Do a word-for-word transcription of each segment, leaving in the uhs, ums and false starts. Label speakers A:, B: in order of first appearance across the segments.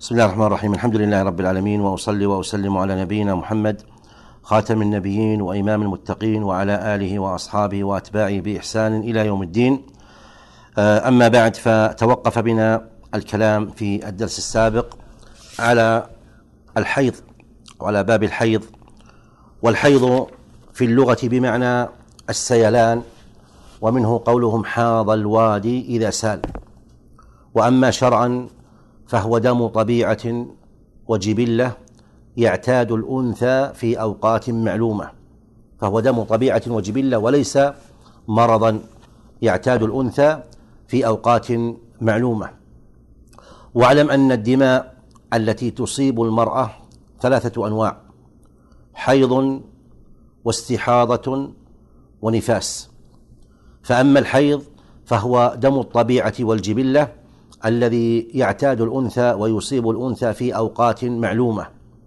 A: بسم الله الرحمن الرحيم. الحمد لله رب العالمين، وأصلي وأسلم على نبينا محمد خاتم النبيين وإمام المتقين، وعلى آله وأصحابه وأتباعه بإحسان إلى يوم الدين. أما بعد، فتوقف بنا الكلام في الدرس السابق على الحيض وعلى باب الحيض. والحيض في اللغة بمعنى السيلان، ومنه قولهم حاض الوادي إذا سال. وأما شرعا فهو دم طبيعة وجبلة يعتاد الأنثى في أوقات معلومة، فهو دم طبيعة وجبلة وليس مرضا يعتاد الأنثى في أوقات معلومة. واعلم أن الدماء التي تصيب المرأة ثلاثة أنواع: حيض واستحاضة ونفاس. فأما الحيض فهو دم الطبيعة والجبلة الذي يعتاد الأنثى ويصيب الأنثى في أوقات معلومة،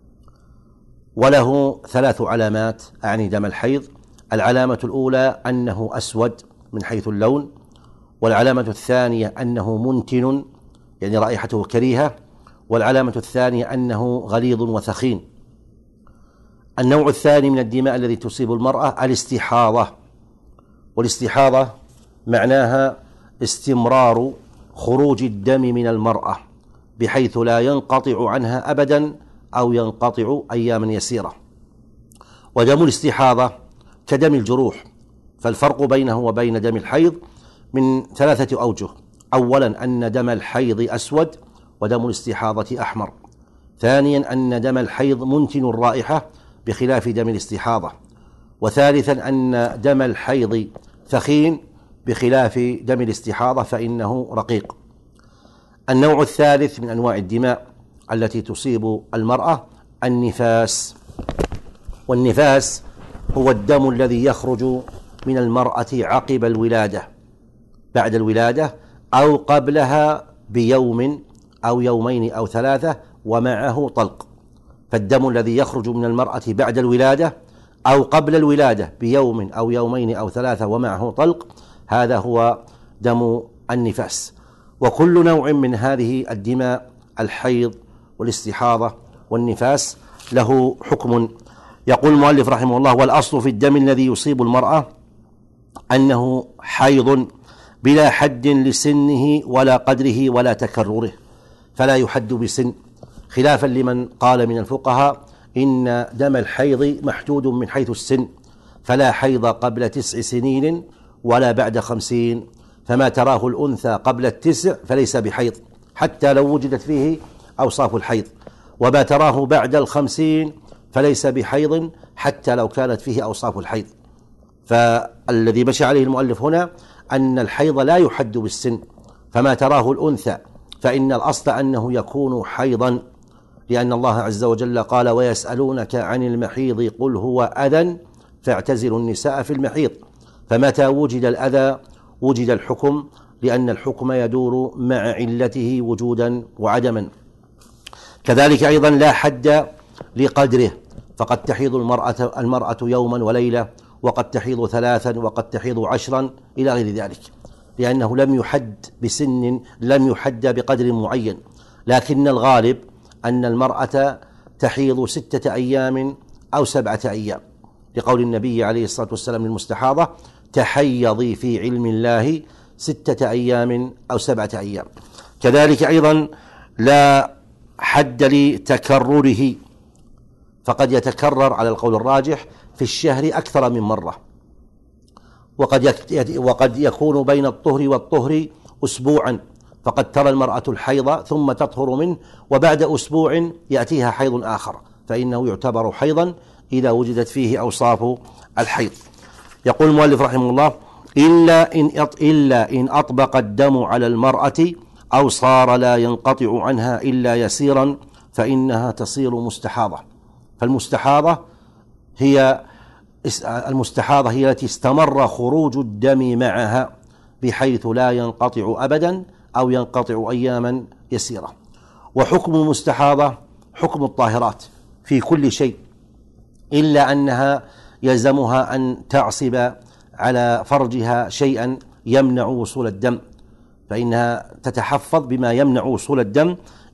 A: وله ثلاث علامات أعني دم الحيض. العلامة الأولى أنه أسود من حيث اللون، والعلامة الثانية أنه منتن يعني رائحته كريهة، والعلامة الثانية أنه غليظ وثخين. النوع الثاني من الدماء الذي تصيب المرأة الاستحاضة، والاستحاضة معناها استمرار خروج الدم من المرأة بحيث لا ينقطع عنها أبدا أو ينقطع أياما يسيرة. ودم الاستحاضة كدم الجروح، فالفرق بينه وبين دم الحيض من ثلاثة أوجه: أولا أن دم الحيض أسود ودم الاستحاضة أحمر. ثانيا أن دم الحيض منتن الرائحة بخلاف دم الاستحاضة. وثالثا أن دم الحيض ثخين بخلاف دم الاستحاضة فإنه رقيق. النوع الثالث من أنواع الدماء التي تصيب المرأة النفاس. والنفاس هو الدم الذي يخرج من المرأة عقب الولادة، بعد الولادة أو قبلها بيوم أو يومين أو ثلاثة ومعه طلق. فالدم الذي يخرج من المرأة بعد الولادة أو قبل الولادة بيوم أو يومين أو ثلاثة ومعه طلق، هذا هو دم النفاس. وكل نوع من هذه الدماء الحيض والاستحاضة والنفاس له حكم. يقول المؤلف رحمه الله: والأصل في الدم الذي يصيب المرأة أنه حيض بلا حد لسنه ولا قدره ولا تكرره، فلا يحد بسن، خلافا لمن قال من الفقهاء إن دم الحيض محدود من حيث السن، فلا حيض قبل تسع سنين ولا بعد خمسين، فما تراه الأنثى قبل التسع فليس بحيض حتى لو وجدت فيه أوصاف الحيض، وما تراه بعد الخمسين فليس بحيض حتى لو كانت فيه أوصاف الحيض. فالذي مشى عليه المؤلف هنا أن الحيض لا يحد بالسن، فما تراه الأنثى فإن الأصل أنه يكون حيضا، لأن الله عز وجل قال: ويسألونك عن المحيض قل هو أذى فاعتزلوا النساء في المحيض. فمتى وجد الأذى وجد الحكم، لأن الحكم يدور مع علته وجودا وعدما. كذلك أيضا لا حد لقدره، فقد تحيض المرأة, المرأة يوما وليلة، وقد تحيض ثلاثا، وقد تحيض عشرا إلى غير ذلك، لأنه لم يحد بسن، لم يحد بقدر معين. لكن الغالب أن المرأة تحيض ستة أيام أو سبعة أيام، لقول النبي عليه الصلاة والسلام للمستحاضة: تحيضي في علم الله ستة أيام أو سبعة أيام. كذلك أيضا لا حد لتكرره، فقد يتكرر على القول الراجح في الشهر أكثر من مرة، وقد وقد يكون بين الطهر والطهر أسبوعا، فقد ترى المرأة الحيض ثم تطهر منه وبعد أسبوع يأتيها حيض آخر، فإنه يعتبر حيضا إذا وجدت فيه أوصاف الحيض. يقول المؤلف رحمه الله: إلا إن إلا إن أطبق الدم على المرأة أو صار لا ينقطع عنها إلا يسيرا فإنها تصير مستحاضة. فالمستحاضة هي المستحاضة هي التي استمر خروج الدم معها بحيث لا ينقطع أبدا أو ينقطع أياما يسيرة. وحكم المستحاضة حكم الطاهرات في كل شيء، إلا أنها يلزمها أن تعصب على فرجها شيئا يمنع وصول الدم، فإنها تتحفظ بما يمنع وصول الدم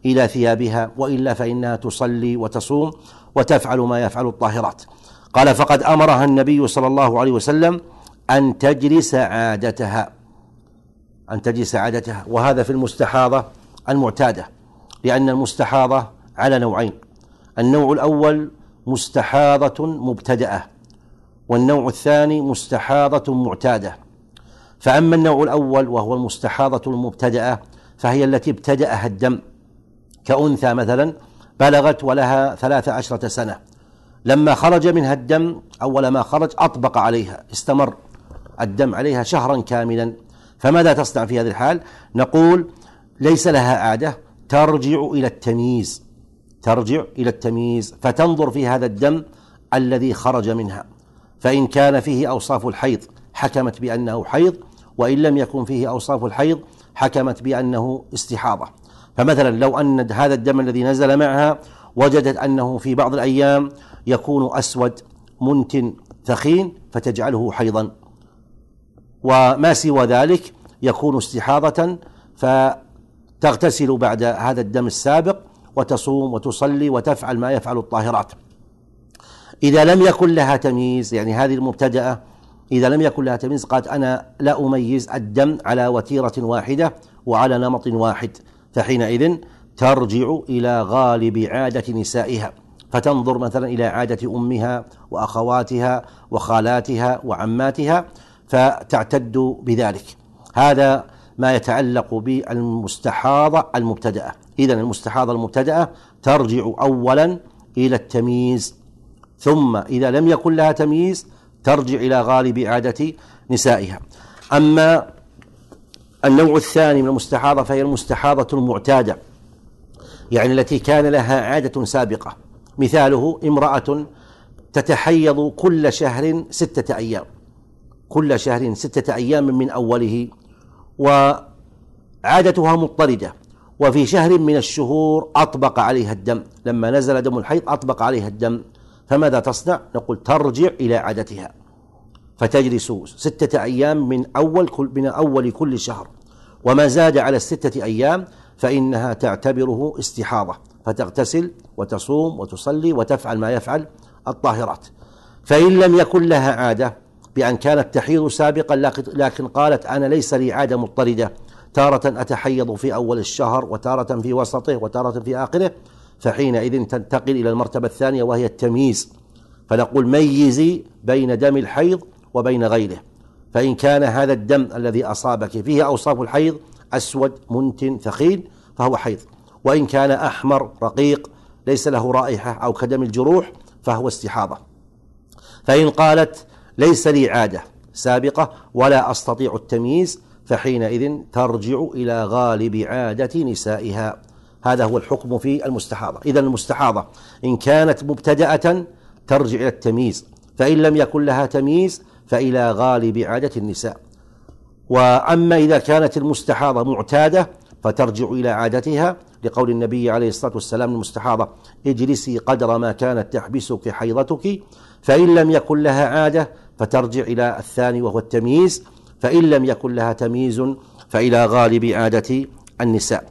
A: إلى ثيابها، وإلا فإنها تصلي وتصوم وتفعل ما يفعل الطاهرات. قال: فقد أمرها النبي صلى الله عليه وسلم أن تجلس عادتها أن تجلس عادتها وهذا في المستحاضة المعتادة، لأن المستحاضة على نوعين: النوع الأول مستحاضة مبتدأة، والنوع الثاني مستحاضة معتادة. فأما النوع الأول وهو المستحاضة المبتدأة فهي التي ابتدأها الدم، كأنثى مثلا بلغت ولها ثلاث عشرة سنة، لما خرج منها الدم أول ما خرج أطبق عليها، استمر الدم عليها شهرا كاملا. فماذا تصنع في هذه الحال؟ نقول: ليس لها عادة، ترجع إلى التمييز ترجع إلى التمييز فتنظر في هذا الدم الذي خرج منها، فإن كان فيه أوصاف الحيض حكمت بأنه حيض، وإن لم يكن فيه أوصاف الحيض حكمت بأنه استحاضة. فمثلا لو أن هذا الدم الذي نزل معها وجدت أنه في بعض الأيام يكون أسود منتن ثخين فتجعله حيضا، وما سوى ذلك يكون استحاضة فتغتسل بعد هذا الدم السابق وتصوم وتصلي وتفعل ما يفعل الطاهرات. إذا لم يكن لها تمييز، يعني هذه المبتدأة إذا لم يكن لها تمييز قالت: أنا لا أميز الدم على وتيرة واحدة وعلى نمط واحد، فحينئذ ترجع إلى غالب عادة نسائها، فتنظر مثلا إلى عادة أمها وأخواتها وخالاتها وعماتها فتعتد بذلك. هذا ما يتعلق بالمستحاضة المبتدأة. إذن المستحاضة المبتدأة ترجع أولا إلى التمييز، ثم إذا لم يكن لها تمييز ترجع إلى غالب عادة نسائها. أما النوع الثاني من المستحاضة فهي المستحاضة المعتادة، يعني التي كان لها عادة سابقة. مثاله: امرأة تتحيض كل شهر ستة أيام كل شهر ستة أيام من أوله، وعادتها مضطردة، وفي شهر من الشهور أطبق عليها الدم، لما نزل دم الحيض أطبق عليها الدم، فماذا تصنع؟ نقول: ترجع إلى عادتها فتجلس ستة أيام من أول كل من أول كل شهر، وما زاد على الستة أيام فإنها تعتبره استحاضة، فتغتسل وتصوم وتصلي وتفعل ما يفعل الطاهرات. فإن لم يكن لها عادة بأن كانت تحيض سابقا لكن قالت: أنا ليس لي عادة مضطردة، تارة أتحيض في أول الشهر وتارة في وسطه وتارة في آخره، فحينئذ تنتقل إلى المرتبة الثانية وهي التمييز، فنقول: ميزي بين دم الحيض وبين غيره، فإن كان هذا الدم الذي أصابك فيه أوصاف الحيض أسود منتن ثخين فهو حيض، وإن كان أحمر رقيق ليس له رائحة أو كدم الجروح فهو استحاضة. فإن قالت: ليس لي عادة سابقة ولا أستطيع التمييز، فحينئذ ترجع إلى غالب عادة نسائها. هذا هو الحكم في المستحاضة. إذن المستحاضة إن كانت مبتدأة ترجع إلى التمييز، فإن لم يكن لها تمييز فإلى غالب عادة النساء. وأما إذا كانت المستحاضة معتادة فترجع إلى عادتها، لقول النبي عليه الصلاة والسلام للمستحاضة: اجلسي قدر ما كانت تحبسك حيضتك. فإن لم يكن لها عادة فترجع إلى الثاني وهو التمييز، فإن لم يكن لها تمييز فإلى غالب عادة النساء.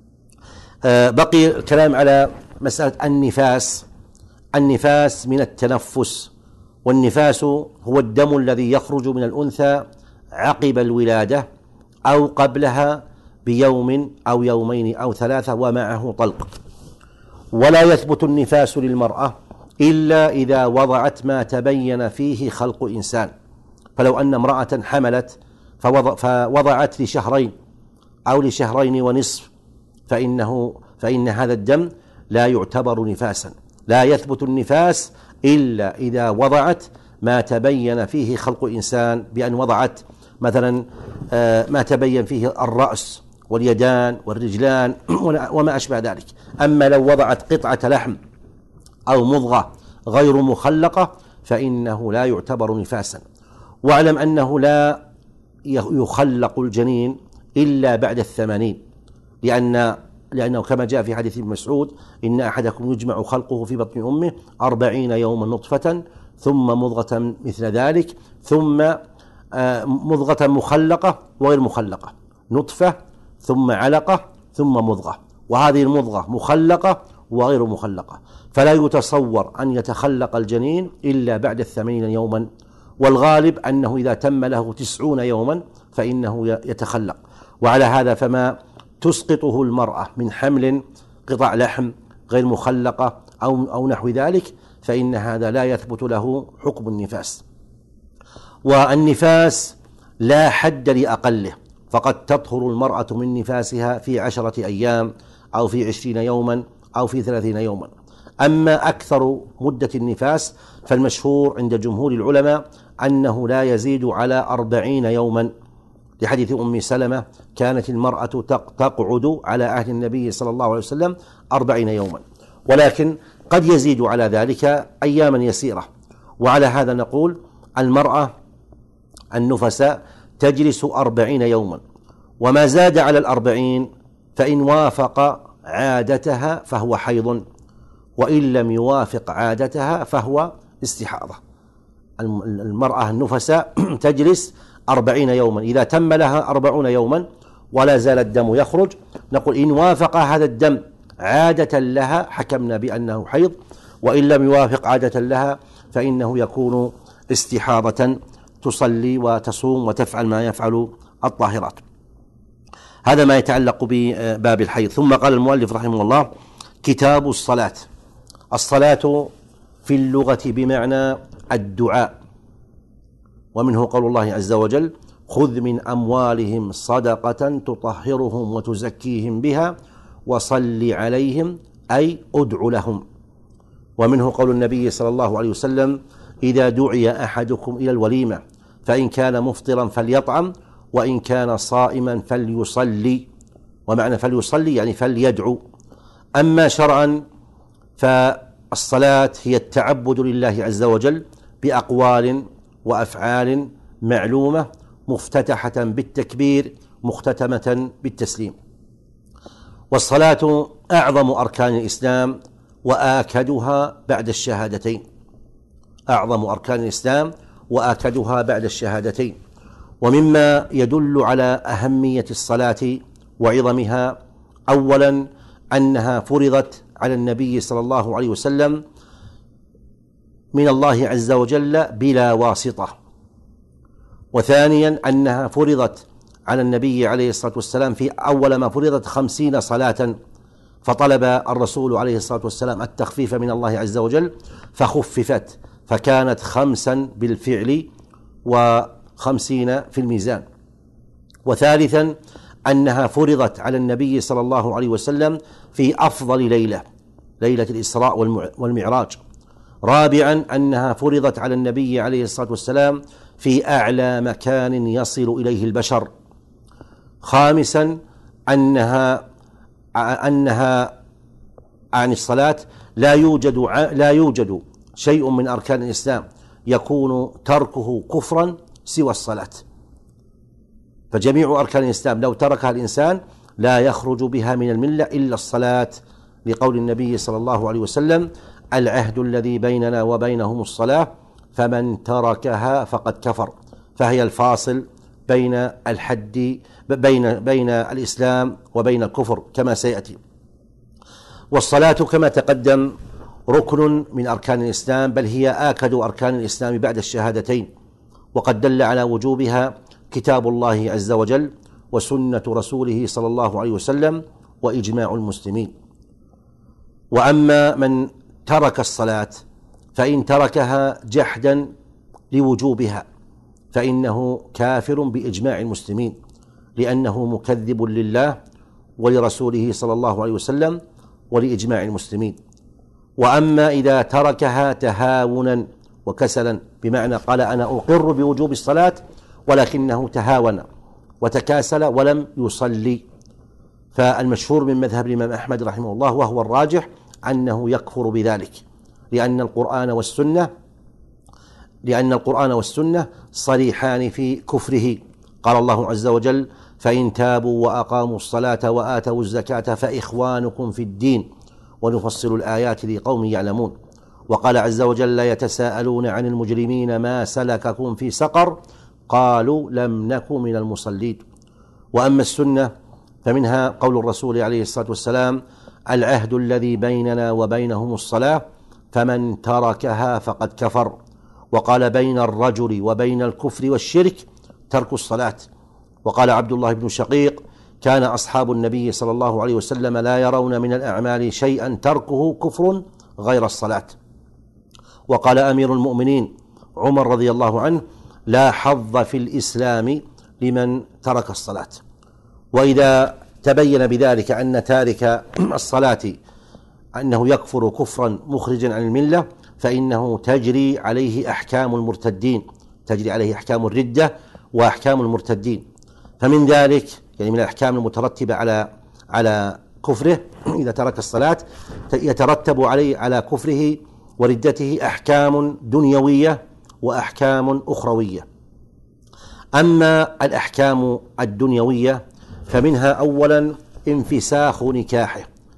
A: بقي الكلام على مسألة النفاس. النفاس من التنفس، والنفاس هو الدم الذي يخرج من الأنثى عقب الولادة أو قبلها بيوم أو يومين أو ثلاثة ومعه طلق. ولا يثبت النفاس للمرأة إلا إذا وضعت ما تبين فيه خلق إنسان. فلو أن امرأة حملت فوضعت لشهرين أو لشهرين ونصف فإنه فإن هذا الدم لا يعتبر نفاسا. لا يثبت النفاس إلا إذا وضعت ما تبين فيه خلق إنسان، بأن وضعت مثلا ما تبين فيه الرأس واليدان والرجلان وما أشبه ذلك. أما لو وضعت قطعة لحم أو مضغة غير مخلقة فإنه لا يعتبر نفاسا. واعلم أنه لا يخلق الجنين إلا بعد الثمانين، لأن لأنه كما جاء في حديث ابن مسعود: إن أحدكم يجمع خلقه في بطن أمه أربعين يوما نطفة ثم مضغة مثل ذلك ثم مضغة مخلقة وغير مخلقة، نطفة ثم علقة ثم مضغة، وهذه المضغة مخلقة وغير مخلقة، فلا يتصور أن يتخلق الجنين إلا بعد الثمانين يوما، والغالب أنه إذا تم له تسعون يوما فإنه يتخلق. وعلى هذا فما تسقطه المرأة من حمل قطع لحم غير مخلقة أو, أو نحو ذلك فإن هذا لا يثبت له حكم النفاس. والنفاس لا حد لأقله، فقد تطهر المرأة من نفاسها في عشرة أيام أو في عشرين يوما أو في ثلاثين يوما. أما أكثر مدة النفاس فالمشهور عند جمهور العلماء أنه لا يزيد على أربعين يوما، لحديث أم سلمة كانت المرأة تقعد على عهد النبي صلى الله عليه وسلم أربعين يوما، ولكن قد يزيد على ذلك أياما يسيرة. وعلى هذا نقول المرأة النفساء تجلس أربعين يوما، وما زاد على الأربعين فإن وافق عادتها فهو حيض، وإن لم يوافق عادتها فهو استحاضة. المرأة النفساء تجلس أربعين يوما، إذا تم لها أربعون يوما ولا زال الدم يخرج نقول إن وافق هذا الدم عادة لها حكمنا بأنه حيض، وإن لم يوافق عادة لها فإنه يكون استحاضة تصلي وتصوم وتفعل ما يفعل الطاهرات. هذا ما يتعلق بباب الحيض. ثم قال المؤلف رحمه الله: كتاب الصلاة. الصلاة في اللغة بمعنى الدعاء، ومنه قول الله عز وجل: خذ من أموالهم صدقة تطهرهم وتزكيهم بها وصل عليهم، أي أدع لهم. ومنه قول النبي صلى الله عليه وسلم: إذا دعي أحدكم إلى الوليمة فإن كان مفطرا فليطعم وإن كان صائما فليصلي. ومعنى فليصلي يعني فليدعو. أما شرعا فالصلاة هي التعبد لله عز وجل بأقوال وأفعال معلومة مفتتحة بالتكبير مختتمة بالتسليم. والصلاة أعظم أركان الإسلام وآكدها بعد الشهادتين، أعظم أركان الإسلام وآكدها بعد الشهادتين. ومما يدل على أهمية الصلاة وعظمها أولا أنها فرضت على النبي صلى الله عليه وسلم من الله عز وجل بلا واسطة. وثانيا أنها فرضت على النبي عليه الصلاة والسلام في أول ما فرضت خمسين صلاة، فطلب الرسول عليه الصلاة والسلام التخفيف من الله عز وجل فخففت، فكانت خمسا بالفعل وخمسين في الميزان. وثالثا أنها فرضت على النبي صلى الله عليه وسلم في أفضل ليلة، ليلة الإسراء والمعراج. رابعا أنها فرضت على النبي عليه الصلاة والسلام في أعلى مكان يصل إليه البشر. خامسا أنها أنها عن الصلاة لا يوجد لا يوجد شيء من أركان الإسلام يكون تركه كفرا سوى الصلاة، فجميع أركان الإسلام لو تركها الإنسان لا يخرج بها من الملة إلا الصلاة، لقول النبي صلى الله عليه وسلم: العهد الذي بيننا وبينهم الصلاة فمن تركها فقد كفر. فهي الفاصل بين الحد بين بين الإسلام وبين الكفر كما سيأتي. والصلاة كما تقدم ركن من أركان الإسلام، بل هي آكد أركان الإسلام بعد الشهادتين، وقد دل على وجوبها كتاب الله عز وجل وسنة رسوله صلى الله عليه وسلم وإجماع المسلمين. وأما من ترك الصلاة فإن تركها جحدا لوجوبها فإنه كافر بإجماع المسلمين، لأنه مكذب لله ولرسوله صلى الله عليه وسلم ولإجماع المسلمين. وأما إذا تركها تهاونا وكسلا، بمعنى قال أنا أقر بوجوب الصلاة ولكنه تهاون وتكاسل ولم يصلي، فالمشهور من مذهب الإمام أحمد رحمه الله وهو الراجح أنه يكفر بذلك، لأن القرآن والسنة لأن القرآن والسنة صريحان في كفره. قال الله عز وجل: فإن تابوا وأقاموا الصلاة وآتوا الزكاة فإخوانكم في الدين ونفصل الآيات لقوم يعلمون. وقال عز وجل: يتساءلون عن المجرمين ما سلككم في سقر قالوا لم نك من المصلين. وأما السنة فمنها قول الرسول عليه الصلاة والسلام: العهد الذي بيننا وبينهم الصلاة فمن تركها فقد كفر. وقال: بين الرجل وبين الكفر والشرك ترك الصلاة. وقال عبد الله بن شقيق: كان أصحاب النبي صلى الله عليه وسلم لا يرون من الأعمال شيئا تركه كفر غير الصلاة. وقال أمير المؤمنين عمر رضي الله عنه: لا حظ في الإسلام لمن ترك الصلاة. وإذا تبين بذلك أن تارك الصلاة أنه يكفر كفرا مخرجا عن الملة، فإنه تجري عليه أحكام المرتدين، تجري عليه أحكام الردة وأحكام المرتدين. فمن ذلك يعني من الأحكام المترتبة على على كفره إذا ترك الصلاة يترتب عليه على كفره وردته أحكام دنيوية وأحكام أخروية. أما الأحكام الدنيوية فمنها أولا انفساخ نكاحه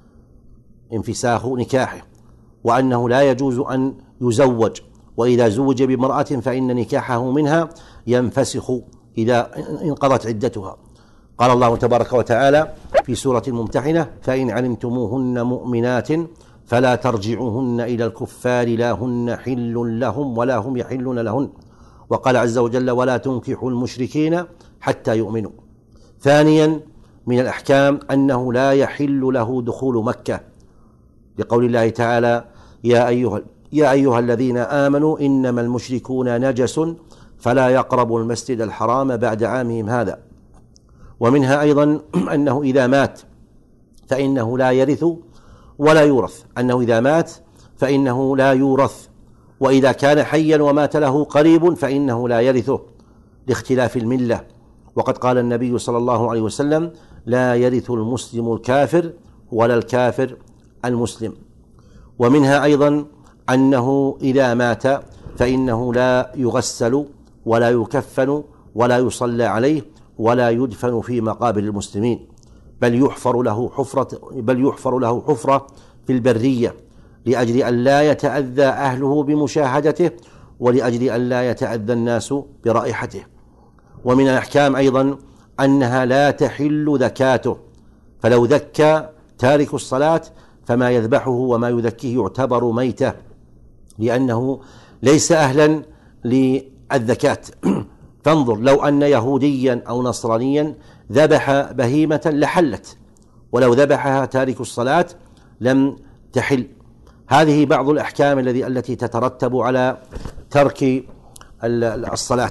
A: انفساخ نكاحه وأنه لا يجوز أن يزوج، وإذا زوج بامرأة فإن نكاحه منها ينفسخ إذا انقضت عدتها. قال الله تبارك وتعالى في سورة الممتحنة: فإن علمتموهن مؤمنات فلا ترجعوهن إلى الكفار لا هن حل لهم ولا هم يحلون لهن. وقال عز وجل: ولا تنكحوا المشركين حتى يؤمنوا. ثانيا من الأحكام أنه لا يحل له دخول مكة، لقول الله تعالى: يا أيها, يا أيها الذين آمنوا إنما المشركون نجس فلا يقربوا المسجد الحرام بعد عامهم هذا. ومنها أيضا أنه إذا مات فإنه لا يرث ولا يورث، أنه إذا مات فإنه لا يورث، وإذا كان حيا ومات له قريب فإنه لا يرثه لاختلاف الملة. وقد قال النبي صلى الله عليه وسلم: لا يرث المسلم الكافر ولا الكافر المسلم. ومنها أيضا أنه إذا مات فإنه لا يغسل ولا يكفن ولا يصلى عليه ولا يدفن في مقابر المسلمين، بل يحفر له حفرة بل يحفر له حفرة في البرية لأجل أن لا يتأذى أهله بمشاهدته ولأجل أن لا يتأذى الناس برائحته. ومن الأحكام أيضا أنها لا تحل ذكاته، فلو ذكى تارك الصلاة فما يذبحه وما يذكيه يعتبر ميتة، لأنه ليس أهلا للذكاة. فانظر، لو أن يهوديا أو نصرانيا ذبح بهيمة لحلت، ولو ذبحها تارك الصلاة لم تحل. هذه بعض الأحكام الذي التي تترتب على ترك الصلاة.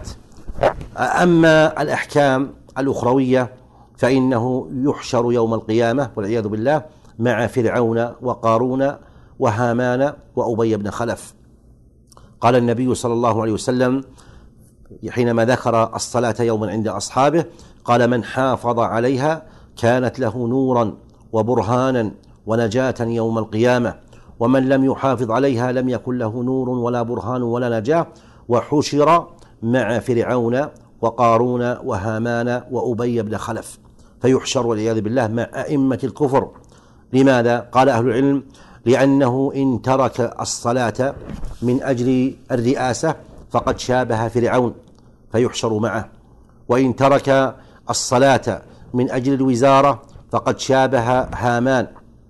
A: أما الأحكام الأخروية فإنه يحشر يوم القيامة والعياذ بالله مع فرعون وقارون وهامان وأبي بن خلف. قال النبي صلى الله عليه وسلم حينما ذكر الصلاة يوما عند أصحابه: قال: من حافظ عليها كانت له نورا وبرهانا ونجاة يوم القيامة، ومن لم يحافظ عليها لم يكن له نور ولا برهان ولا نجاة، وحشر مع فرعون وقارون وهامان وأبي بن خلف. فيحشر والعياذ بالله مع أئمة الكفر. لماذا؟ قال أهل العلم: لأنه إن ترك الصلاة من أجل الرئاسة فقد شابه فرعون فيحشر معه، وإن ترك الصلاة من أجل الوزارة فقد شابه هامان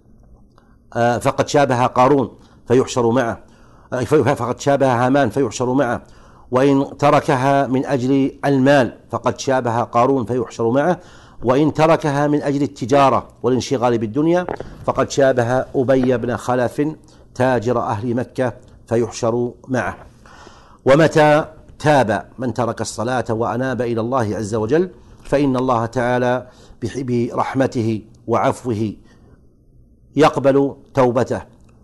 A: فقد شابه قارون فيحشر معه فقد شابه هامان فيحشر معه، وإن تركها من أجل المال فقد شابه قارون فيحشر معه، وإن تركها من أجل التجارة والانشغال بالدنيا فقد شابه أبي بن خلف تاجر أهل مكة فيحشر معه. ومتى تاب من ترك الصلاة وأناب إلى الله عز وجل فإن الله تعالى برحمته وعفوه يقبل توبته،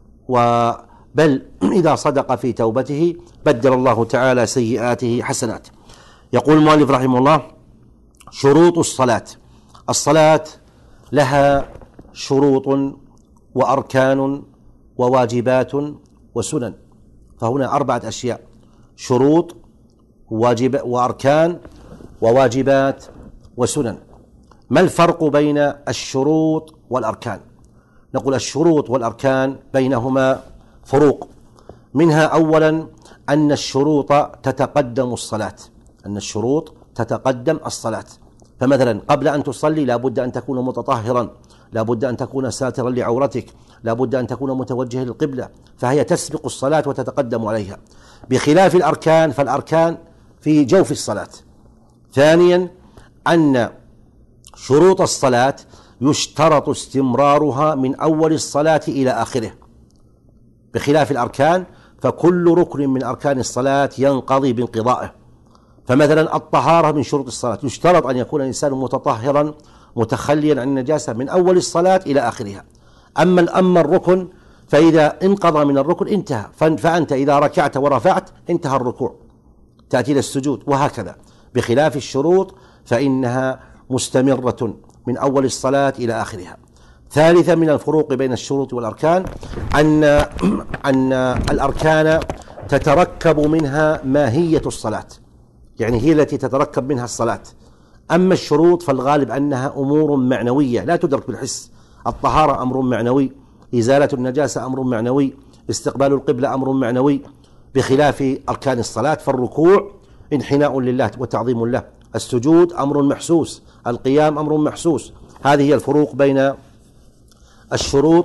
A: بل إذا صدق في توبته بدل الله تعالى سيئاته حسنات. يقول المؤلف رحمه الله: شروط الصلاة. الصلاة لها شروط وأركان وواجبات وسنن، فهنا أربعة أشياء: شروط واجب وأركان وواجبات وسنن. ما الفرق بين الشروط والأركان؟ نقول الشروط والأركان بينهما فروق. منها أولا أن الشروط تتقدم الصلاة أن الشروط تتقدم الصلاة فمثلا قبل أن تصلي لا بد أن تكون متطهرا، لا بد أن تكون ساترا لعورتك، لا بد أن تكون متوجها للقبلة، فهي تسبق الصلاة وتتقدم عليها، بخلاف الأركان فالأركان في جوف الصلاة. ثانيا أن شروط الصلاة يشترط استمرارها من أول الصلاة إلى آخره، بخلاف الأركان فكل ركن من أركان الصلاة ينقضي بانقضائه. فمثلا الطهارة من شروط الصلاة، يشترط أن يكون الإنسان متطهرا متخليا عن النجاسة من أول الصلاة إلى آخرها. أما الأما الركن فإذا انقضى من الركن انتهى، فأنت إذا ركعت ورفعت انتهى الركوع، تأتي إلى السجود، وهكذا. بخلاف الشروط فإنها مستمرة من أول الصلاة إلى آخرها. ثالثا من الفروق بين الشروط والأركان أن أن الأركان تتركب منها ماهية الصلاة، يعني هي التي تتركب منها الصلاة. أما الشروط فالغالب أنها أمور معنوية لا تدرك بالحس. الطهارة أمر معنوي، إزالة النجاسة أمر معنوي، استقبال القبلة أمر معنوي، بخلاف أركان الصلاة. فالركوع انحناء لله وتعظيم له، السجود أمر محسوس، القيام أمر محسوس. هذه هي الفروق بين الشروط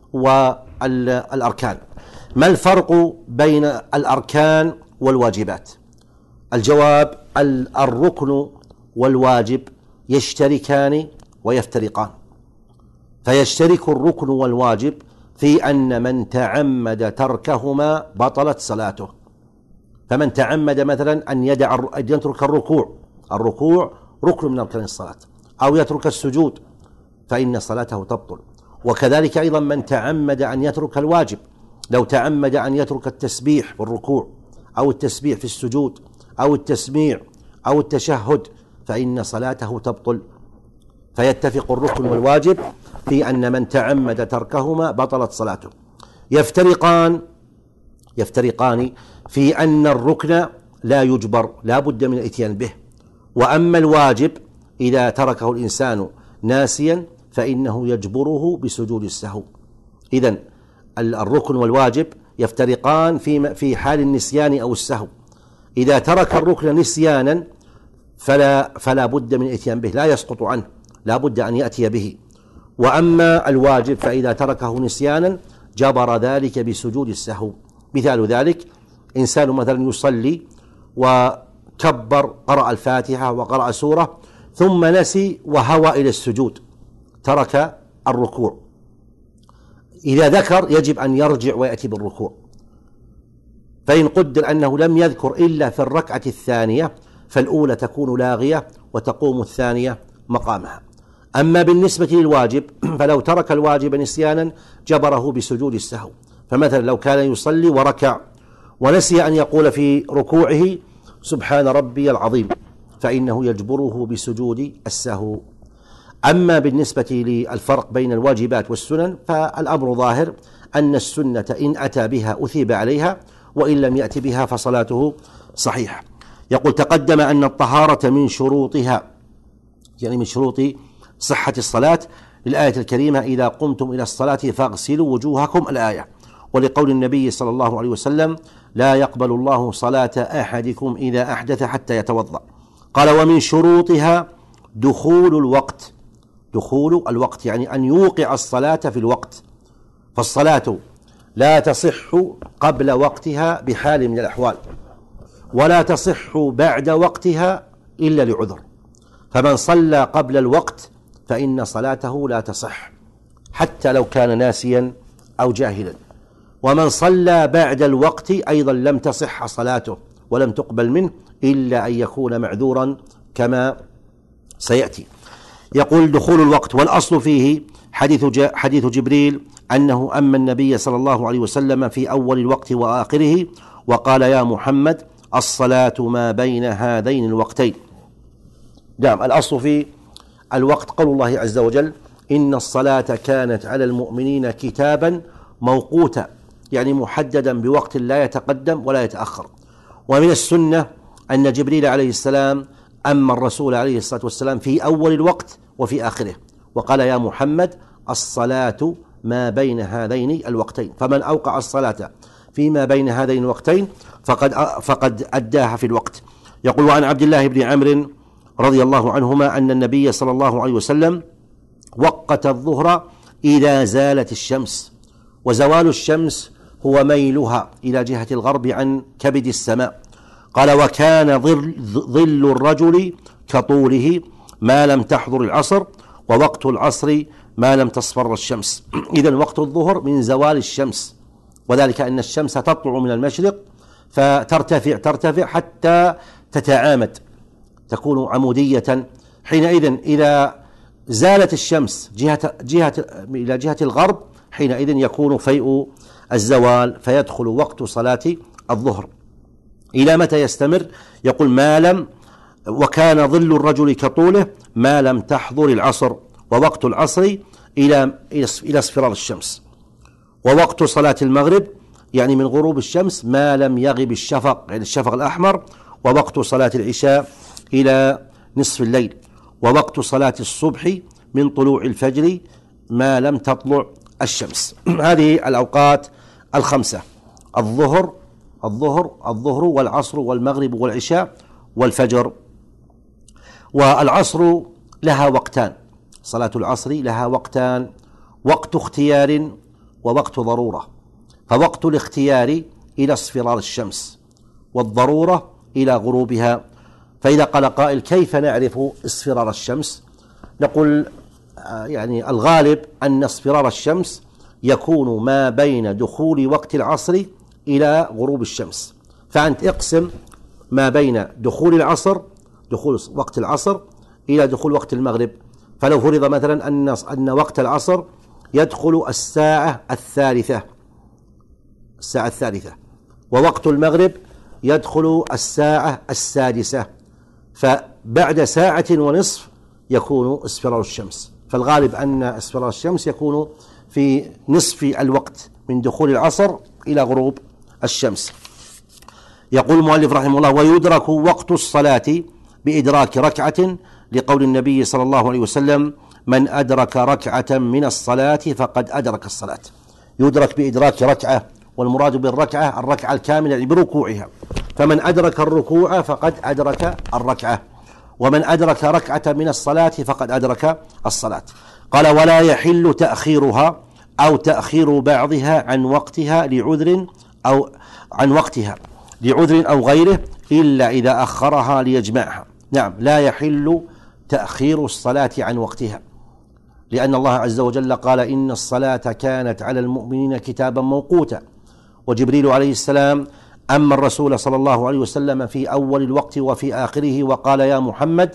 A: والأركان. ما الفرق بين الأركان والواجبات؟ الجواب: الركن والواجب يشتركان ويفترقان. فيشترك الركن والواجب في أن من تعمد تركهما بطلت صلاته. فمن تعمد مثلا أن يدع أن يترك الركوع، الركوع ركن من أركان الصلاة، أو يترك السجود فإن صلاته تبطل. وكذلك أيضا من تعمد أن يترك الواجب، لو تعمد أن يترك التسبيح والركوع أو التسبيح في السجود أو التسميع أو التشهد فإن صلاته تبطل. فيتفق الركن والواجب في أن من تعمد تركهما بطلت صلاته. يفترقان يفترقان في أن الركن لا يجبر، لا بد من الاتيان به. وأما الواجب إذا تركه الإنسان ناسيا فإنه يجبره بسجود السهو. إذن الركن والواجب يفترقان في في حال النسيان أو السهو. إذا ترك الركن نسيانا فلا فلا بد من الاتيان به، لا يسقط عنه، لا بد أن يأتي به. وأما الواجب فإذا تركه نسيانا جبر ذلك بسجود السهو. مثال ذلك: إنسان مثلا يصلي وكبر، قرأ الفاتحة وقرأ سورة، ثم نسي وهوى إلى السجود، ترك الركوع. إذا ذكر يجب أن يرجع ويأتي بالركوع. فإن قدر أنه لم يذكر إلا في الركعة الثانية فالأولى تكون لاغية وتقوم الثانية مقامها. أما بالنسبة للواجب فلو ترك الواجب نسيانا جبره بسجود السهو. فمثلا لو كان يصلي وركع ونسي أن يقول في ركوعه سبحان ربي العظيم فإنه يجبره بسجود السهو. أما بالنسبة للفرق بين الواجبات والسنن فالأمر ظاهر أن السنة إن أتى بها أثيب عليها، وإن لم يأتي بها فصلاته صحيحة. يقول: تقدم أن الطهارة من شروطها، يعني من شروط صحة الصلاة، للآية الكريمة: إذا قمتم إلى الصلاة فاغسلوا وجوهكم، الآية. ولقول النبي صلى الله عليه وسلم: لا يقبل الله صلاة أحدكم إذا أحدث حتى يتوضأ. قال: ومن شروطها دخول الوقت. دخول الوقت يعني أن يوقع الصلاة في الوقت. فالصلاة لا تصح قبل وقتها بحال من الأحوال، ولا تصح بعد وقتها إلا لعذر. فمن صلى قبل الوقت فإن صلاته لا تصح حتى لو كان ناسيا أو جاهلا. ومن صلى بعد الوقت أيضا لم تصح صلاته ولم تقبل منه إلا أن يكون معذورا كما سيأتي. يقول: دخول الوقت. والأصل فيه حديث حديث جبريل أنه أما النبي صلى الله عليه وسلم في أول الوقت وآخره وقال: يا محمد الصلاة ما بين هذين الوقتين. نعم، الأصل في الوقت قول الله عز وجل: إن الصلاة كانت على المؤمنين كتابا موقوتا، يعني محددا بوقت لا يتقدم ولا يتأخر. ومن السنة أن جبريل عليه السلام أما الرسول عليه الصلاة والسلام في أول الوقت وفي آخره، وقال: يا محمد الصلاة ما بين هذين الوقتين. فمن أوقع الصلاة فيما بين هذين الوقتين فقد فقد أداها في الوقت. يقول: وعن عبد الله بن عمرو رضي الله عنهما أن النبي صلى الله عليه وسلم وقت الظهر إذا زالت الشمس، وزوال الشمس هو ميلها إلى جهة الغرب عن كبد السماء. قال: وكان ظل الرجل كطوله ما لم تحضر العصر، ووقت العصر ما لم تصفر الشمس. إذن وقت الظهر من زوال الشمس، وذلك أن الشمس تطلع من المشرق فترتفع ترتفع حتى تتعامد، تكون عمودية. حينئذ إذا زالت الشمس جهة جهة إلى جهة الغرب، حينئذ يكون فيء الزوال، فيدخل وقت صلاة الظهر. إلى متى يستمر؟ يقول: ما لم وكان ظل الرجل كطوله ما لم تحضر العصر، ووقت العصر إلى إلى اصفرار الشمس، ووقت صلاة المغرب يعني من غروب الشمس ما لم يغب الشفق، يعني الشفق الأحمر، ووقت صلاة العشاء إلى نصف الليل، ووقت صلاة الصبح من طلوع الفجر ما لم تطلع الشمس. هذه الأوقات الخمسة: الظهر الظهر الظهر والعصر والمغرب والعشاء والفجر. والعصر لها وقتان، صلاة العصر لها وقتان: وقت اختيار ووقت ضرورة. فوقت الاختيار إلى اصفرار الشمس، والضرورة إلى غروبها. فإذا قال قائل: كيف نعرف اصفرار الشمس؟ نقول يعني الغالب أن اصفرار الشمس يكون ما بين دخول وقت العصر إلى غروب الشمس. فأنت اقسم ما بين دخول العصر دخول وقت العصر إلى دخول وقت المغرب. فلو فرض مثلا أن أن وقت العصر يدخل الساعة الثالثة الساعة الثالثة ووقت المغرب يدخل الساعة السادسة، فبعد ساعة ونصف يكون اصفرار الشمس. فالغالب أن اصفرار الشمس يكون في نصف الوقت من دخول العصر إلى غروب الشمس. يقول المؤلف رحمه الله: ويدرك وقت الصلاة بإدراك ركعة، لقول النبي صلى الله عليه وسلم: من أدرك ركعة من الصلاة فقد أدرك الصلاة. يدرك بإدراك ركعة، والمراد بالركعة الركعة الكاملة بركوعها، فمن أدرك الركوع فقد أدرك الركعة، ومن أدرك ركعة من الصلاة فقد أدرك الصلاة. قال: ولا يحل تأخيرها أو تأخير بعضها عن وقتها لعذر أو عن وقتها لعذر أو غيره إلا إذا أخرها ليجمعها. نعم، لا يحل تأخير الصلاة عن وقتها، لأن الله عز وجل قال: إن الصلاة كانت على المؤمنين كتابا موقوتا. وجبريل عليه السلام أما الرسول صلى الله عليه وسلم في أول الوقت وفي آخره وقال: يا محمد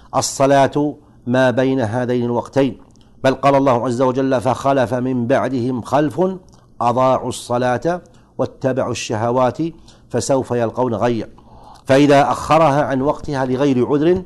A: الصلاة ما بين هذين الوقتين. بل قال الله عز وجل: فخلف من بعدهم خلف أضاعوا الصلاة واتبعوا الشهوات فسوف يلقون غيا. فإذا أخرها عن وقتها لغير عذر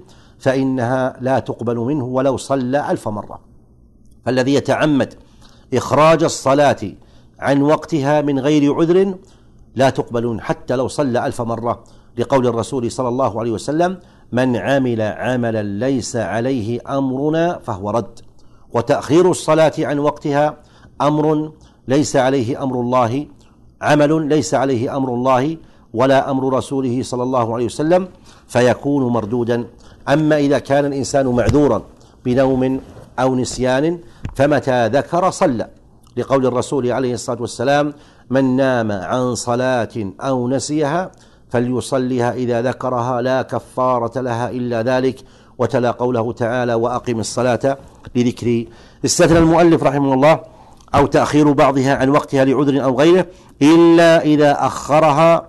A: فإنها لا تقبل منه ولو صلى ألف مرة. فالذي يتعمد إخراج الصلاة عن وقتها من غير عذر لا تقبل حتى لو صلى ألف مرة، لقول الرسول صلى الله عليه وسلم: من عمل عملا ليس عليه أمرنا فهو رد. وتأخير الصلاة عن وقتها أمر ليس عليه أمر الله، عمل ليس عليه أمر الله ولا أمر رسوله صلى الله عليه وسلم، فيكون مردودا. أما إذا كان الإنسان معذورا بنوم أو نسيان فمتى ذكر صلى، لقول الرسول عليه الصلاة والسلام: من نام عن صلاة أو نسيها فليصليها إذا ذكرها لا كفارة لها إلا ذلك. وتلا قوله تعالى: وأقم الصلاة لذكري. استثنى المؤلف رحمه الله: أو تأخير بعضها عن وقتها لعذر أو غيره إلا إذا أخرها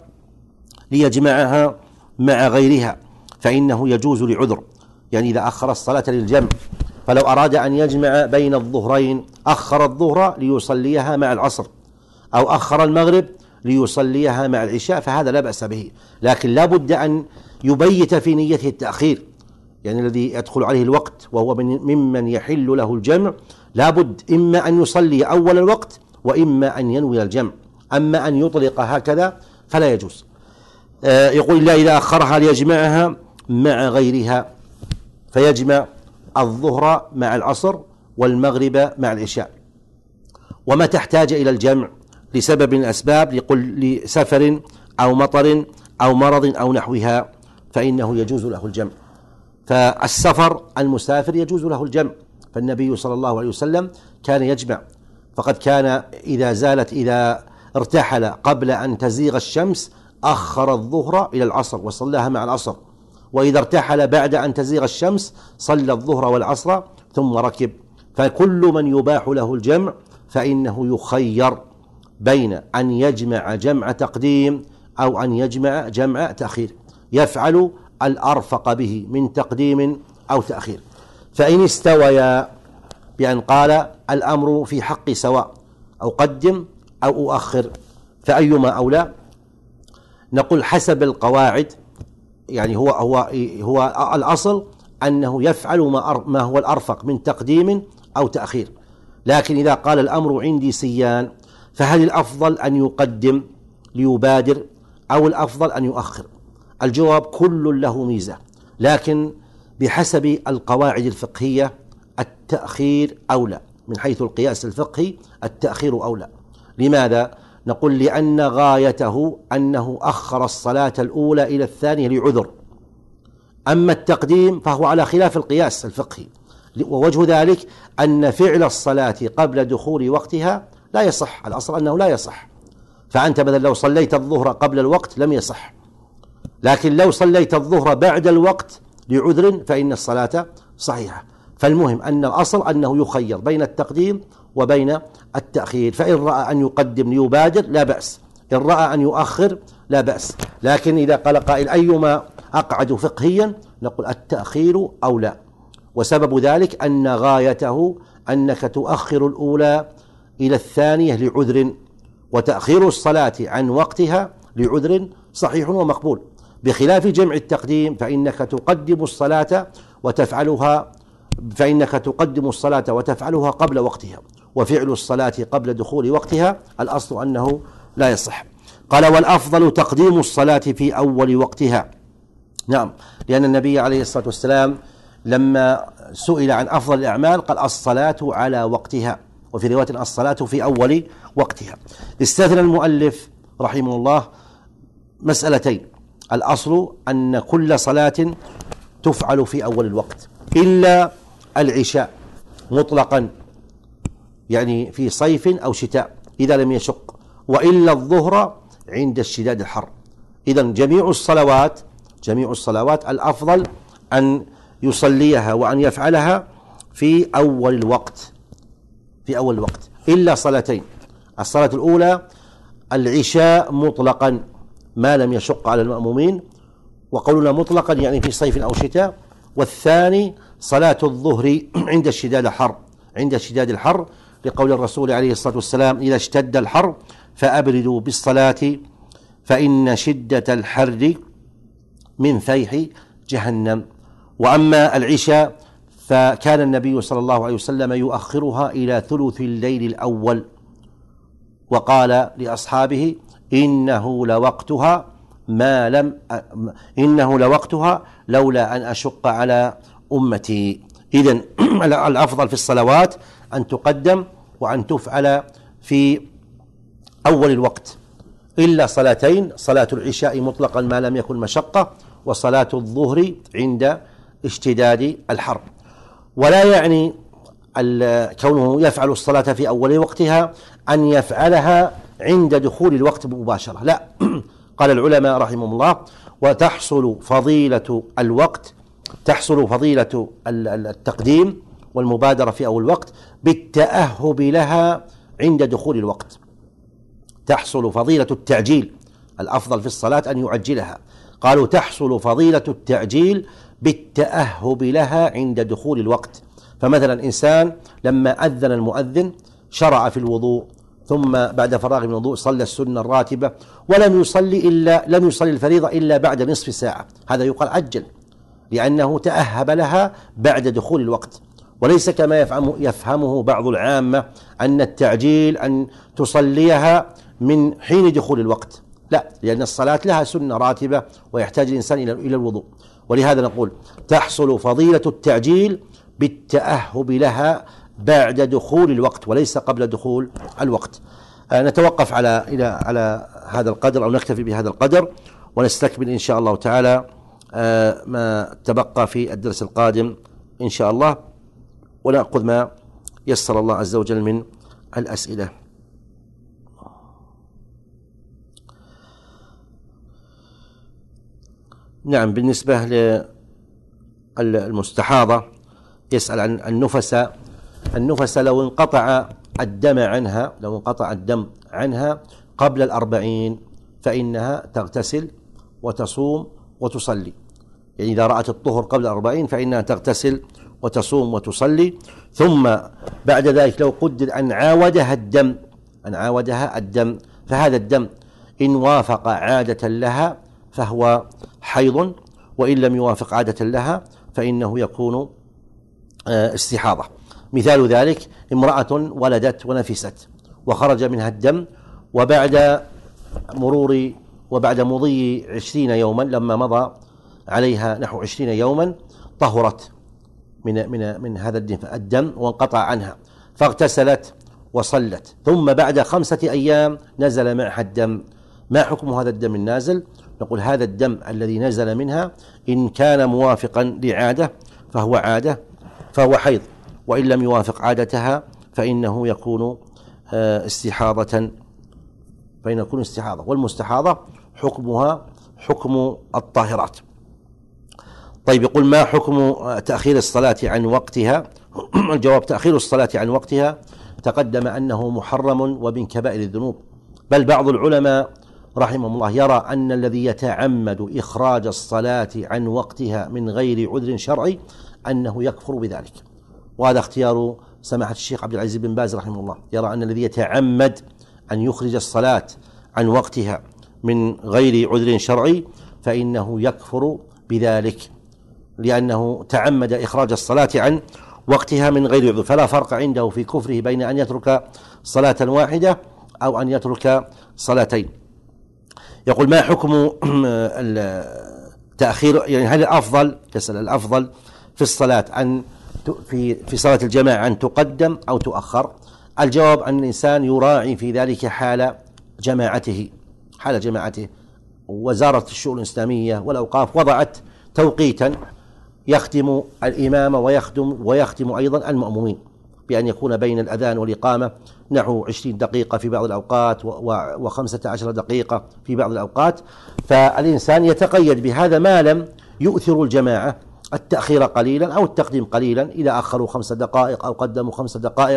A: ليجمعها مع غيرها، فإنه يجوز لعذر. يعني إذا أخر الصلاة للجمع، فلو أراد أن يجمع بين الظهرين أخر الظهر ليصليها مع العصر، أو أخر المغرب ليصليها مع العشاء، فهذا لا بأس به. لكن لا بد أن يبيت في نيته التأخير، يعني الذي يدخل عليه الوقت وهو ممن يحل له الجمع لا بد إما أن يصلي أول الوقت وإما أن ينوي الجمع. أما أن يطلق هكذا فلا يجوز. آه يقول: إلا إذا أخرها ليجمعها مع غيرها، فيجمع الظهر مع العصر والمغرب مع العشاء. وما تحتاج إلى الجمع لسبب من الأسباب، يقول لسفر أو مطر أو مرض أو نحوها، فإنه يجوز له الجمع. فالسفر المسافر يجوز له الجمع، فالنبي صلى الله عليه وسلم كان يجمع، فقد كان إذا زالت إذا ارتحل قبل أن تزيغ الشمس أخر الظهر إلى العصر وصلاها مع العصر، وإذا ارتحل بعد أن تزيغ الشمس صلى الظهر والعصر ثم ركب. فكل من يباح له الجمع فإنه يخير بين أن يجمع جمع تقديم أو أن يجمع جمع تأخير، يفعل الأرفق به من تقديم أو تأخير. فإن استويا بأن قال الأمر في حق سواء، أو قدم أو أؤخر، فأيما أولى؟ نقول حسب القواعد، يعني هو هو هو الأصل أنه يفعل ما ما هو الأرفق من تقديم أو تأخير، لكن إذا قال الأمر عندي سيان، فهل الأفضل أن يقدم ليبادر أو الأفضل أن يؤخر؟ الجواب كل له ميزة، لكن بحسب القواعد الفقهية التأخير أولى، من حيث القياس الفقهي التأخير أولى. لماذا؟ نقول لأن غايته أنه أخر الصلاة الأولى إلى الثانية لعذر، أما التقديم فهو على خلاف القياس الفقهي، ووجه ذلك أن فعل الصلاة قبل دخول وقتها لا يصح، الأصل أنه لا يصح. فأنت مثلا لو صليت الظهر قبل الوقت لم يصح، لكن لو صليت الظهر بعد الوقت لعذر فإن الصلاة صحيحة. فالمهم أن الأصل أنه يخير بين التقديم وبين التأخير، فإن رأى أن يقدم ليبادر لا بأس، إن رأى أن يؤخر لا بأس. لكن إذا قال قائل أيما أقعد فقهيا، نقول التأخير أولى، وسبب ذلك أن غايته أنك تؤخر الأولى إلى الثانية لعذر، وتأخير الصلاة عن وقتها لعذر صحيح ومقبول، بخلاف جمع التقديم فإنك تقدم الصلاة وتفعلها فإنك تقدم الصلاة وتفعلها قبل وقتها، وفعل الصلاة قبل دخول وقتها الأصل أنه لا يصح. قال والأفضل تقديم الصلاة في أول وقتها. نعم، لأن النبي عليه الصلاة والسلام لما سئل عن أفضل الأعمال قال الصلاة على وقتها، وفي رواية الصلاة في أول وقتها. استثنى المؤلف رحمه الله مسألتين: الأصل أن كل صلاة تفعل في أول الوقت إلا العشاء مطلقا، يعني في صيف أو شتاء إذا لم يشق، وإلا الظهر عند اشتداد الحر. إذن جميع الصلوات جميع الصلوات الأفضل أن يصليها وأن يفعلها في أول الوقت في أول الوقت إلا صلاتين: الصلاة الأولى العشاء مطلقا ما لم يشق على المأمومين، وقولنا مطلقا يعني في صيف أو شتاء، والثاني صلاة الظهر عند اشتداد الحر عند اشتداد الحر لقول الرسول عليه الصلاة والسلام: إذا اشتد الحر فأبردوا بالصلاة فإن شدة الحر من فيح جهنم. وأما العشاء فكان النبي صلى الله عليه وسلم يؤخرها إلى ثلث الليل الأول، وقال لأصحابه: إنه لوقتها ما لم إنه لوقتها لولا أن أشق على أمتي. إذن الأفضل في الصلوات أن تقدم وأن تفعل في أول الوقت إلا صلاتين: صلاة العشاء مطلقا ما لم يكن مشقة، وصلاة الظهر عند اشتداد الحر. ولا يعني كونه يفعل الصلاة في أول وقتها أن يفعلها عند دخول الوقت مباشرة، لا. قال العلماء رحمهم الله: وتحصل فضيلة الوقت تحصل فضيلة التقديم والمبادرة في أول الوقت بالتأهب لها عند دخول الوقت. تحصل فضيلة التعجيل، الأفضل في الصلاة أن يعجلها. قالوا تحصل فضيلة التعجيل بالتأهب لها عند دخول الوقت. فمثلا إنسان لما أذن المؤذن شرع في الوضوء، ثم بعد فراغ من الوضوء صلى السنة الراتبة ولم يصلي إلا لم يصلي الفريضة إلا بعد نصف ساعة، هذا يقال عجل، لأنه تأهب لها بعد دخول الوقت، وليس كما يفهم يفهمه بعض العامة أن التعجيل أن تصليها من حين دخول الوقت، لا، لأن الصلاة لها سنة راتبة ويحتاج الإنسان إلى الوضوء. ولهذا نقول تحصل فضيلة التعجيل بالتأهب لها بعد دخول الوقت وليس قبل دخول الوقت. نتوقف على إلى على هذا القدر أو نكتفي بهذا القدر، ونستكمل إن شاء الله تعالى ما تبقى في الدرس القادم إن شاء الله، ونأخذ ما يسر الله عز وجل من الأسئلة. نعم، بالنسبة للمستحاضة يسأل عن النفس. النفس لو انقطع الدم عنها لو انقطع الدم عنها قبل الأربعين فإنها تغتسل وتصوم وتصلي. يعني إذا رأت الطهر قبل الأربعين فإنها تغتسل وتصوم وتصلي. ثم بعد ذلك لو قدر أن عاودها الدم أن عاودها الدم فهذا الدم إن وافق عادة لها فهو حيض، وإن لم يوافق عادة لها فإنه يكون استحاضة. مثال ذلك امرأة ولدت ونفست وخرج منها الدم، وبعد مرور وبعد مضي عشرين يوما، لما مضى عليها نحو عشرين يوما طهرت من من من هذا الدم وانقطع عنها، فاغتسلت وصلت. ثم بعد خمسة أيام نزل معها الدم. ما حكم هذا الدم النازل؟ نقول هذا الدم الذي نزل منها إن كان موافقا لعادة فهو عادة فهو حيض، وإن لم يوافق عادتها فإنه يكون استحاضة فإنه يكون استحاضة. والمستحاضة حكمها حكم الطاهرات. طيب، يقول ما حكم تأخير الصلاة عن وقتها؟ الجواب: تأخير الصلاة عن وقتها تقدم أنه محرم ومن كبائر الذنوب، بل بعض العلماء رحمهم الله يرى أن الذي يتعمد إخراج الصلاة عن وقتها من غير عذر شرعي أنه يكفر بذلك. وهذا اختيار سماحة الشيخ عبد العزيز بن باز رحمه الله، يرى أن الذي يتعمد أن يخرج الصلاة عن وقتها من غير عذر شرعي فإنه يكفر بذلك، لأنه تعمد إخراج الصلاة عن وقتها من غير عذر، فلا فرق عنده في كفره بين أن يترك صلاة واحدة أو أن يترك صلاتين. يقول ما حكم التأخير؟ يعني هل الأفضل يسأل الأفضل في الصلاة أن في في صلاة الجماعة أن تقدم أو تؤخر؟ الجواب أن الإنسان يراعي في ذلك حال جماعته حال جماعته وزارة الشؤون الإسلامية والأوقاف وضعت توقيتا يختم الإمام ويخدم ويختم أيضا المأمومين، بأن يكون بين الأذان والإقامة نحو عشرين دقيقة في بعض الأوقات وخمسة عشر دقيقة في بعض الأوقات. فالإنسان يتقيد بهذا ما لم يؤثر الجماعة التأخير قليلا أو التقديم قليلا. إذا أخروا خمس دقائق أو قدموا خمس دقائق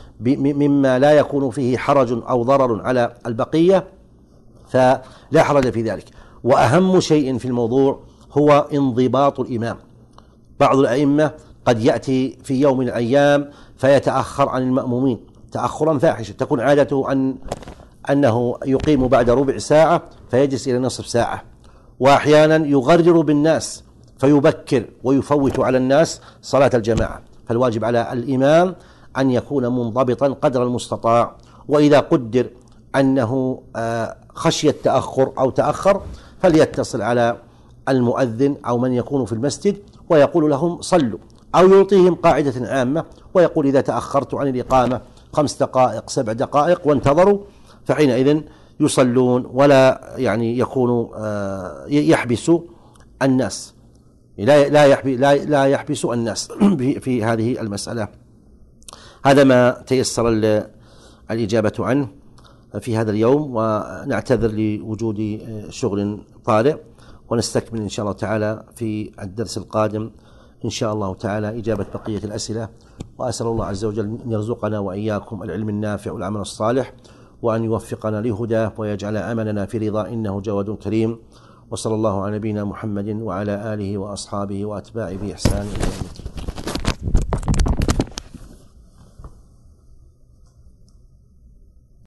A: مما لا يكون فيه حرج أو ضرر على البقية فلا حرج في ذلك. وأهم شيء في الموضوع هو انضباط الإمام. بعض الأئمة قد يأتي في يوم من الأيام فيتأخر عن المأمومين تأخرا فاحشا، تكون عادته أن أنه يقيم بعد ربع ساعة فيجلس إلى نصف ساعة، وأحيانا يغرر بالناس فيبكر ويفوت على الناس صلاة الجماعة. فالواجب على الإمام أن يكون منضبطا قدر المستطاع، وإذا قدر أنه خشي التأخر أو تأخر فليتصل على المؤذن أو من يكون في المسجد ويقول لهم صلوا، أو يعطيهم قاعدة عامة ويقول إذا تأخرت عن الإقامة خمس دقائق سبع دقائق وانتظروا فحينئذ يصلون، ولا يعني يكون يحبس الناس لا لا يحبس لا لا يحبس الناس في هذه المسألة. هذا ما تيسر الإجابة عنه في هذا اليوم، ونعتذر لوجود شغل طارئ، ونستكمل إن شاء الله تعالى في الدرس القادم إن شاء الله تعالى إجابة بقية الأسئلة. وأسأل الله عز وجل أن يرزقنا وإياكم العلم النافع والعمل الصالح، وأن يوفقنا لهداه ويجعل أملنا في رضا إنه جواد كريم. وصلى الله على نبينا محمد وعلى آله وأصحابه وأتباعه بإحسان إلى يوم الدين.